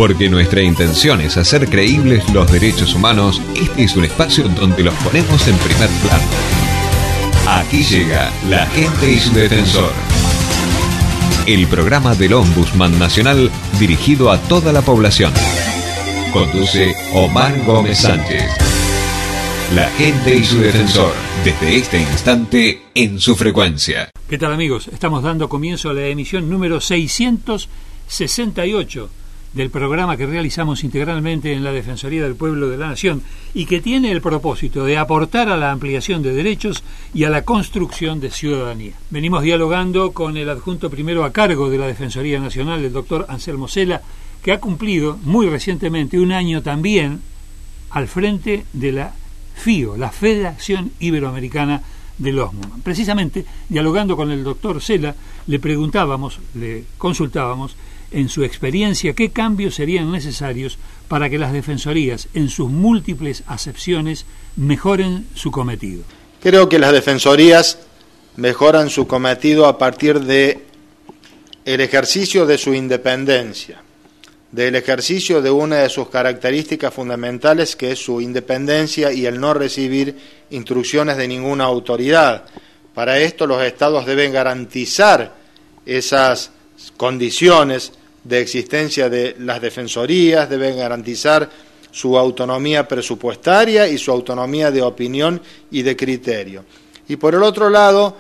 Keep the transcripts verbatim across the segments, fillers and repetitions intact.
Porque nuestra intención es hacer creíbles los derechos humanos, este es un espacio donde los ponemos en primer plano. Aquí llega La Gente y su Defensor. El programa del Ombudsman Nacional dirigido a toda la población. Conduce Omar Gómez Sánchez. La Gente y su Defensor, desde este instante en su frecuencia. ¿Qué tal, amigos? Estamos dando comienzo a la emisión número seiscientos sesenta y ocho del programa que realizamos integralmente en la Defensoría del Pueblo de la Nación y que tiene el propósito de aportar a la ampliación de derechos y a la construcción de ciudadanía. Venimos dialogando con el adjunto primero a cargo de la Defensoría Nacional, el doctor Anselmo Cela, que ha cumplido muy recientemente un año también al frente de la FIO, la Federación Iberoamericana del Ombudsman. Precisamente, dialogando con el doctor Cela, le preguntábamos, le consultábamos, en su experiencia, qué cambios serían necesarios para que las defensorías, en sus múltiples acepciones, mejoren su cometido. Creo que las defensorías mejoran su cometido a partir de el ejercicio de su independencia, del ejercicio de una de sus características fundamentales, que es su independencia y el no recibir instrucciones de ninguna autoridad. Para esto los estados deben garantizar esas condiciones de existencia de las defensorías, deben garantizar su autonomía presupuestaria y su autonomía de opinión y de criterio. Y por el otro lado,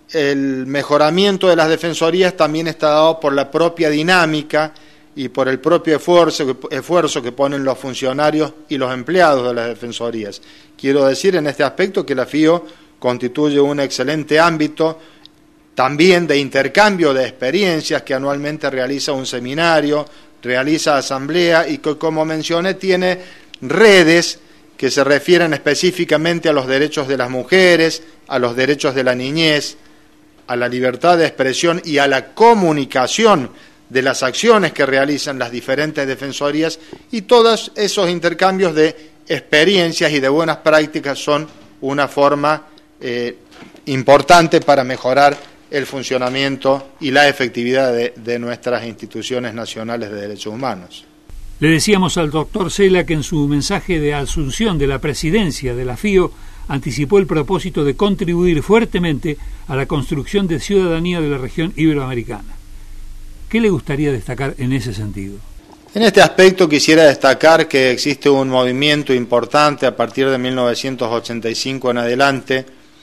el mejoramiento de las defensorías también está dado por la propia dinámica y por el propio esfuerzo, esfuerzo que ponen los funcionarios y los empleados de las defensorías. Quiero decir en este aspecto que la FIO constituye un excelente ámbito también de intercambio de experiencias, que anualmente realiza un seminario, realiza asamblea y que, como mencioné, tiene redes que se refieren específicamente a los derechos de las mujeres, a los derechos de la niñez, a la libertad de expresión y a la comunicación de las acciones que realizan las diferentes defensorías, y todos esos intercambios de experiencias y de buenas prácticas son una forma eh, importante para mejorar el funcionamiento y la efectividad de, de nuestras instituciones nacionales de derechos humanos. Le decíamos al doctor Cela que en su mensaje de asunción de la presidencia de la FIO anticipó el propósito de contribuir fuertemente a la construcción de ciudadanía de la región iberoamericana. ¿Qué le gustaría destacar en ese sentido? En este aspecto quisiera destacar que existe un movimiento importante a partir de mil novecientos ochenta y cinco en adelante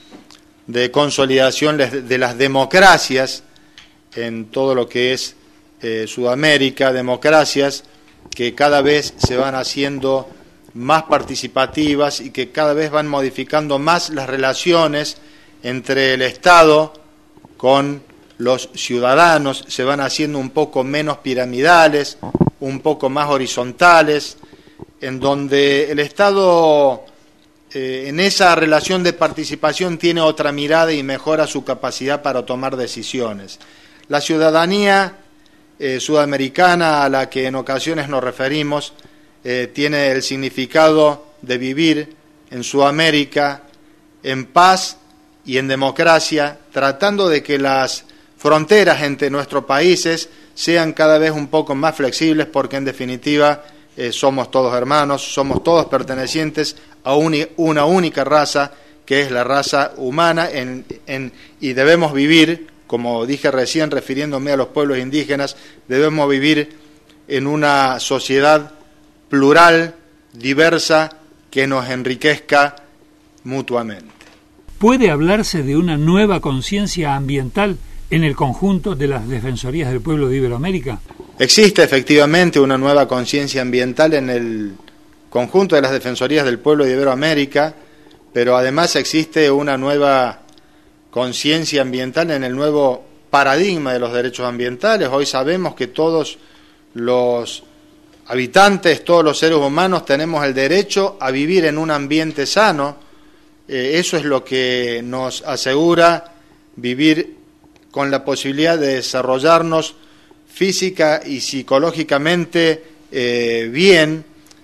de consolidación de las democracias en todo lo que es eh, Sudamérica, democracias que cada vez se van haciendo más participativas y que cada vez van modificando más las relaciones entre el Estado con los ciudadanos, se van haciendo un poco menos piramidales, un poco más horizontales, en donde el Estado eh, en esa relación de participación tiene otra mirada y mejora su capacidad para tomar decisiones. La ciudadanía eh, sudamericana, a la que en ocasiones nos referimos, eh, tiene el significado de vivir en Sudamérica en paz y en democracia, tratando de que las fronteras entre nuestros países sean cada vez un poco más flexibles, porque en definitiva eh, somos todos hermanos, somos todos pertenecientes a un, una única raza, que es la raza humana, en, en, y debemos vivir, como dije recién refiriéndome a los pueblos indígenas, debemos vivir en una sociedad plural, diversa, que nos enriquezca mutuamente. ¿Puede hablarse de una nueva conciencia ambiental en el conjunto de las defensorías del pueblo de Iberoamérica? Existe efectivamente una nueva conciencia ambiental en el conjunto de las defensorías del pueblo de Iberoamérica, pero además existe una nueva conciencia ambiental en el nuevo paradigma de los derechos ambientales. Hoy sabemos que todos los habitantes, todos los seres humanos tenemos el derecho a vivir en un ambiente sano. Eh, eso es lo que nos asegura vivir con la posibilidad de desarrollarnos física y psicológicamente eh, bien.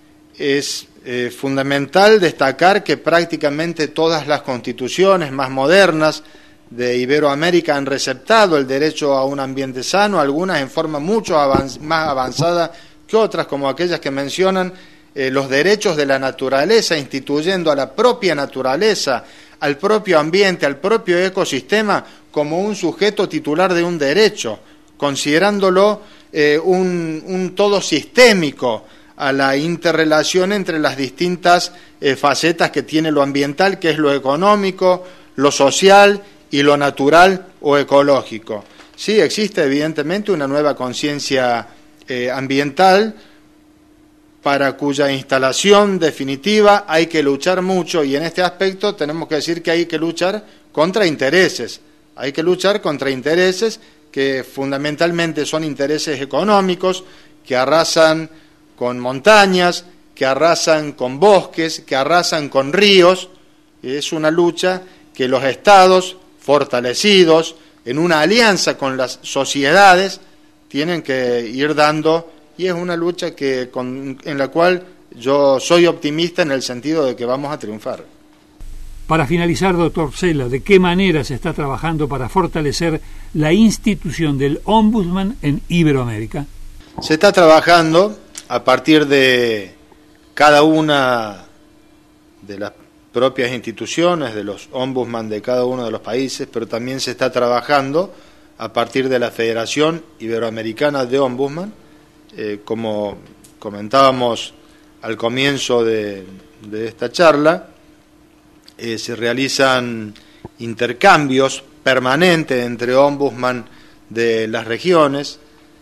Es eh, fundamental destacar que prácticamente todas las constituciones más modernas de Iberoamérica han receptado el derecho a un ambiente sano, algunas en forma mucho avanz- más avanzada que otras, como aquellas que mencionan eh, los derechos de la naturaleza, instituyendo a la propia naturaleza, al propio ambiente, al propio ecosistema como un sujeto titular de un derecho, considerándolo eh, un, un todo sistémico a la interrelación entre las distintas eh, facetas que tiene lo ambiental, que es lo económico, lo social y lo natural o ecológico. Sí, existe evidentemente una nueva conciencia eh, ambiental para cuya instalación definitiva hay que luchar mucho, y en este aspecto tenemos que decir que hay que luchar contra intereses, hay que luchar contra intereses que fundamentalmente son intereses económicos, que arrasan con montañas, que arrasan con bosques, que arrasan con ríos. Es una lucha que los estados fortalecidos en una alianza con las sociedades tienen que ir dando, y es una lucha que con, en la cual yo soy optimista en el sentido de que vamos a triunfar. Para finalizar, doctor Cela, ¿de qué manera se está trabajando para fortalecer la institución del Ombudsman en Iberoamérica? Se está trabajando a partir de cada una de las propias instituciones, de los ombudsman de cada uno de los países, pero también se está trabajando a partir de la Federación Iberoamericana de Ombudsman. Eh, como comentábamos al comienzo de, de esta charla, eh, se realizan intercambios permanentes entre ombudsman de las regiones,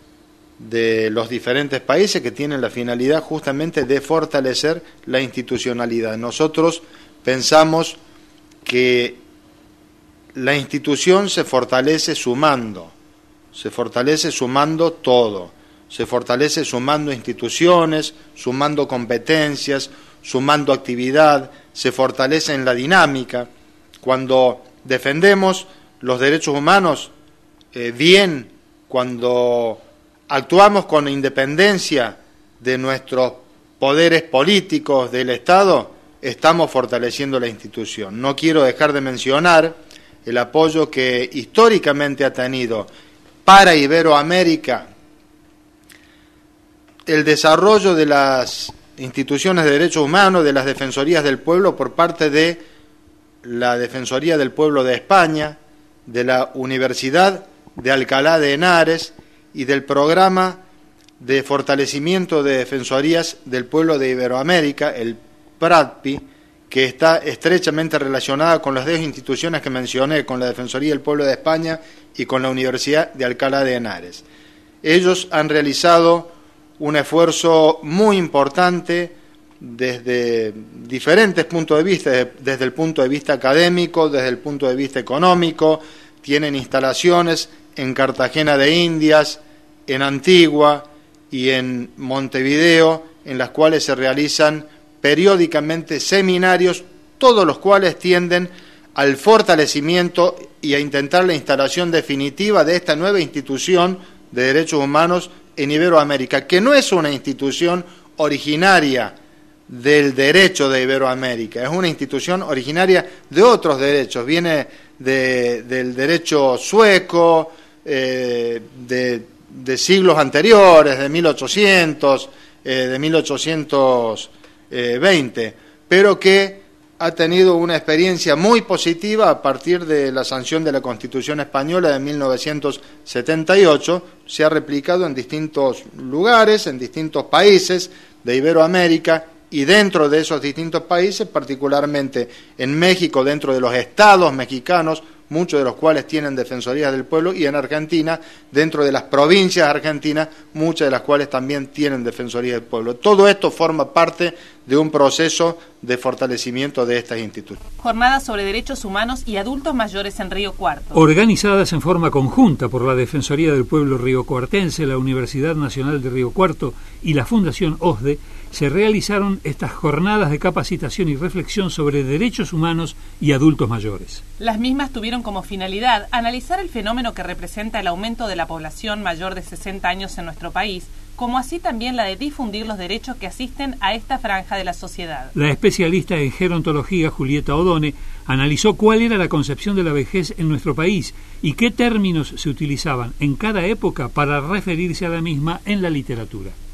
de los diferentes países, que tienen la finalidad justamente de fortalecer la institucionalidad. Nosotros pensamos que la institución se fortalece sumando, se fortalece sumando todo, se fortalece sumando instituciones, sumando competencias, sumando actividad, se fortalece en la dinámica. Cuando defendemos los derechos humanos eh, bien, cuando actuamos con independencia de nuestros poderes políticos del Estado, estamos fortaleciendo la institución. No quiero dejar de mencionar el apoyo que históricamente ha tenido para Iberoamérica el desarrollo de las instituciones de derechos humanos, de las defensorías del pueblo por parte de la Defensoría del Pueblo de España, de la Universidad de Alcalá de Henares y del programa de fortalecimiento de defensorías del pueblo de Iberoamérica, el PRADPI, que está estrechamente relacionada con las dos instituciones que mencioné, con la Defensoría del Pueblo de España y con la Universidad de Alcalá de Henares. Ellos han realizado un esfuerzo muy importante desde diferentes puntos de vista, desde el punto de vista académico, desde el punto de vista económico. Tienen instalaciones en Cartagena de Indias, en Antigua y en Montevideo, en las cuales se realizan periódicamente seminarios, todos los cuales tienden al fortalecimiento y a intentar la instalación definitiva de esta nueva institución de derechos humanos en Iberoamérica, que no es una institución originaria del derecho de Iberoamérica, es una institución originaria de otros derechos, viene de, del derecho sueco, eh, de, de siglos anteriores, de mil ochocientos, eh, de mil ochocientos veinte, pero que ha tenido una experiencia muy positiva a partir de la sanción de la Constitución Española de mil novecientos setenta y ocho, se ha replicado en distintos lugares, en distintos países de Iberoamérica, y dentro de esos distintos países, particularmente en México, dentro de los estados mexicanos, muchos de los cuales tienen defensorías del pueblo, y en Argentina, dentro de las provincias argentinas, muchas de las cuales también tienen defensorías del pueblo. Todo esto forma parte de un proceso de fortalecimiento de estas instituciones. Jornadas sobre derechos humanos y adultos mayores en Río Cuarto. Organizadas en forma conjunta por la Defensoría del Pueblo Riocuartense, la Universidad Nacional de Río Cuarto y la Fundación OSDE, se realizaron estas jornadas de capacitación y reflexión sobre derechos humanos y adultos mayores. Las mismas tuvieron como finalidad analizar el fenómeno que representa el aumento de la población mayor de sesenta años en nuestro país, como así también la de difundir los derechos que asisten a esta franja de la sociedad. La especialista en gerontología, Julieta Odone, analizó cuál era la concepción de la vejez en nuestro país y qué términos se utilizaban en cada época para referirse a la misma en la literatura.